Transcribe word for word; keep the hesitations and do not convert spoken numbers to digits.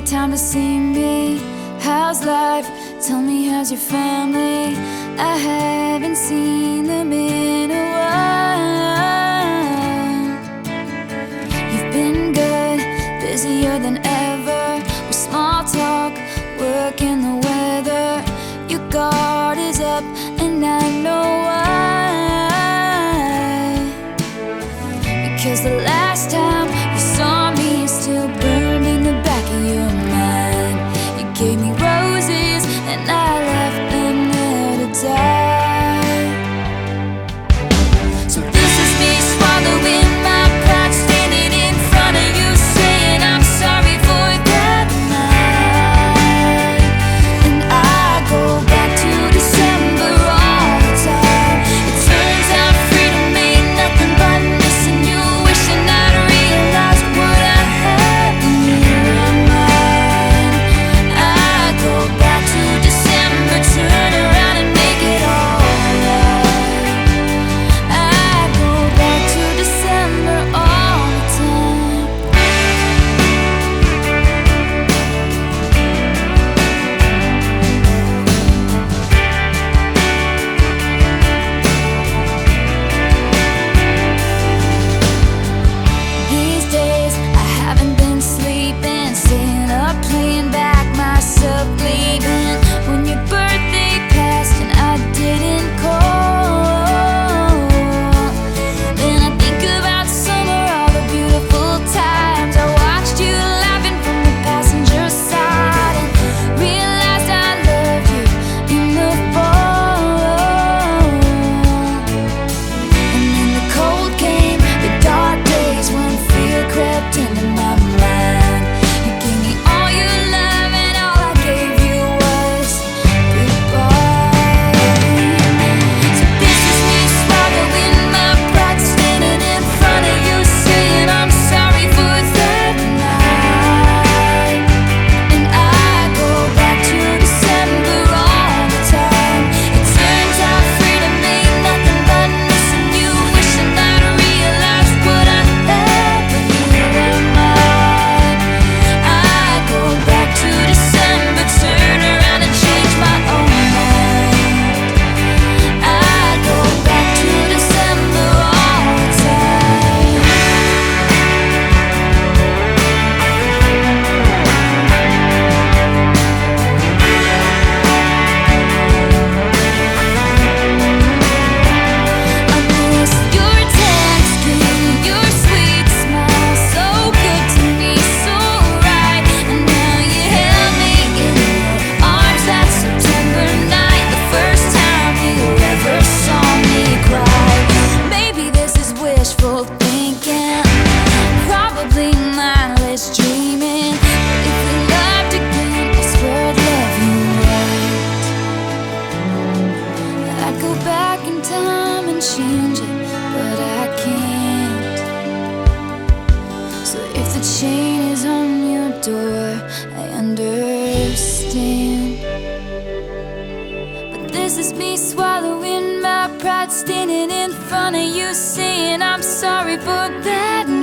time to see me. How's life? Tell me, how's your family? I haven't seen them in a while. You've been good, busier than ever, with small talk, work and the weather. Your guard is up and I know why. Because the last time you saw me is still burned in the back of your mind. You gave me roses and I left them there to die. So this is me swallowing my pride, standing in front of you saying I'm sorry for that night. And I go back to December all the time. It turns out freedom ain't nothing but missing you, wishing I'd realized what I had when you were mine. I go back to December, turn around and make it alright. I go back to December all the time. These days I haven't been sleeping, staying up, playing back myself, leaving when your birthday passed and I didn't call. Then I think about summer, all the beautiful times I watched you laughing from the passenger side, and realized I loved you in the fall. And then the cold came, the dark days when fear crept into my mind. You gave me all your love and all I gave you was goodbye. So this is me swallowing my pride, standing in front of you saying I'm sorry for that night. And I go back to December all the time. It turns out freedom ain't nothing but missing you, wishing I'd realized what I had when you were mine. I go back to December, turn around and change my own mind. I go back to December all the time. I miss your tan skin, your sweet smile, so good to me, so right. And now you held me in your arms that September night, the first time you ever saw me cry. Maybe this is wishful thinking, probably mindless dreaming, but if we loved again, I swear I'd love you right. I'd go back in time and change it, but I can't. So if the chain is on your door, I understand. But this is me swallowing my pride, standing in front of you saying I'm sorry for that